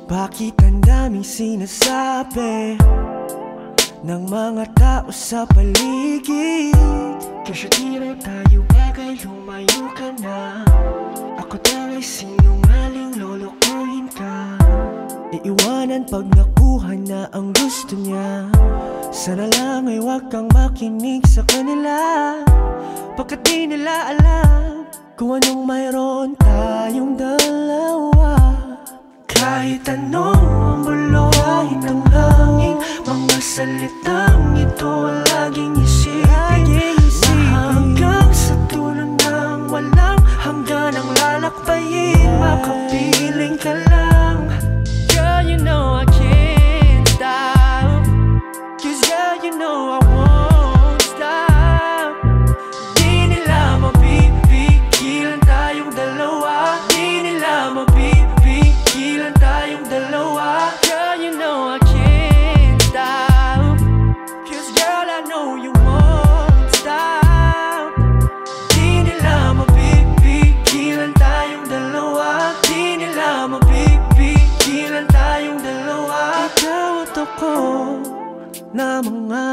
Bakit ang daming sinasabi ng mga tao sa paligid? Kasi di na tayo bagay, lumayo ka na. Ako daw ay sinungaling, lolokohin ka. Iiwanan pag nakuha na ang gusto niya. Sana lang ay huwag kang makinig sa kanila, pagkat di nila alam kung anong mayroon tayong dalawa. Kahit anong ang bulong, kahit ang hangin, mga salitang ito laging isipin. Hanggang sa dulo ng walang hanggan ang lalakbayin, makapiling ka lang. Girl, you know I can't stop, 'cause girl, you know I won't stop. Di nila mapipigilan tayong dalawa, di nila mapipigilan tayong dalawa. Girl, you know I can't stop, 'cause girl, I know you won't stop. Di nila mapipigilan tayong dalawa, di nila mapipigilan tayong dalawa. Ikaw at ako na mga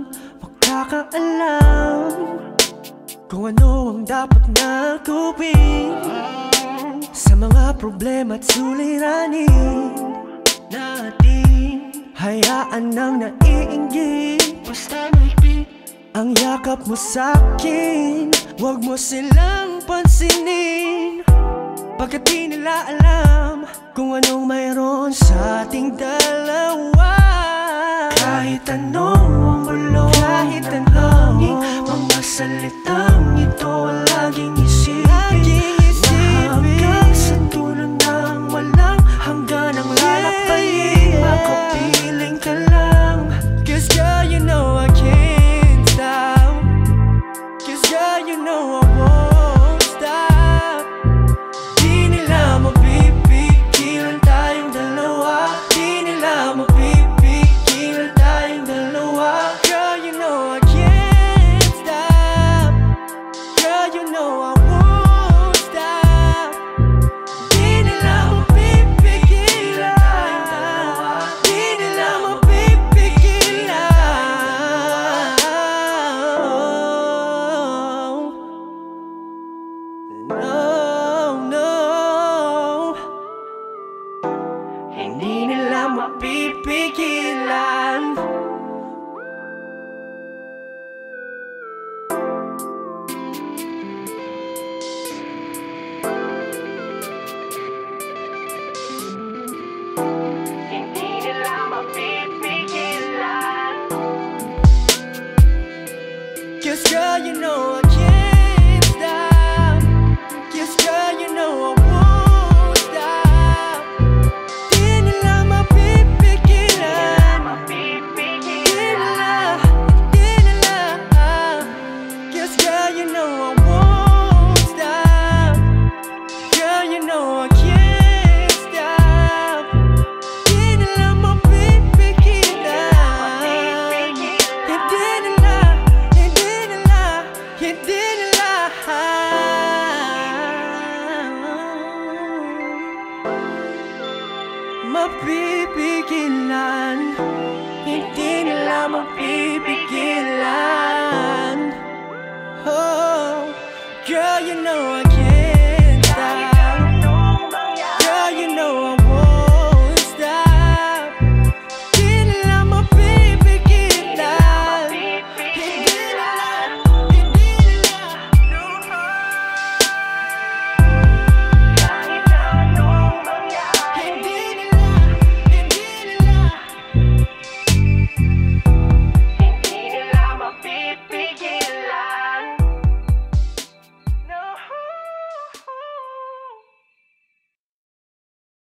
magkakaalam kung ano ang dapat na gawin sa mga problema at suliranin natin. Hayaan nang naiinggit, basta mahigpit ang yakap mo sa'kin. Huwag mo silang pansinin, pagkat di nila alam kung anong mayroon sa ating dalawa. Kahit anong ang bulong, kahit ang hangin, mga salitang ito laging isipin. Hanggang sa dulo ng walang hanggan ang lalakbayin, makapiling ka lang. 'Cause girl, you know I can't stop, 'cause girl, you know I won't stop. Di nila mapipigilan tayong dalawa, di nila mapipigilan tayong dalawa. Girl, you know I can't stop, girl, you know I won't stop. Di nila mapipigilan tayong dalawa, di nila mapipigilan. No, no, hindi nila mapipigilan. Hindi nila mapipigilan. 'Cause girl, you know I can't stop, 'cause girl, you know I won't stop. Di nila mapipigilan, di nila, di nila. 'Cause girl, you know I won't stop, girl, you know I can't stop. Di nila mapipigilan, hindi nila, hindi nila, hindi nila mapipigilan, hindi nila mapipigilan. Oh, girl, you know I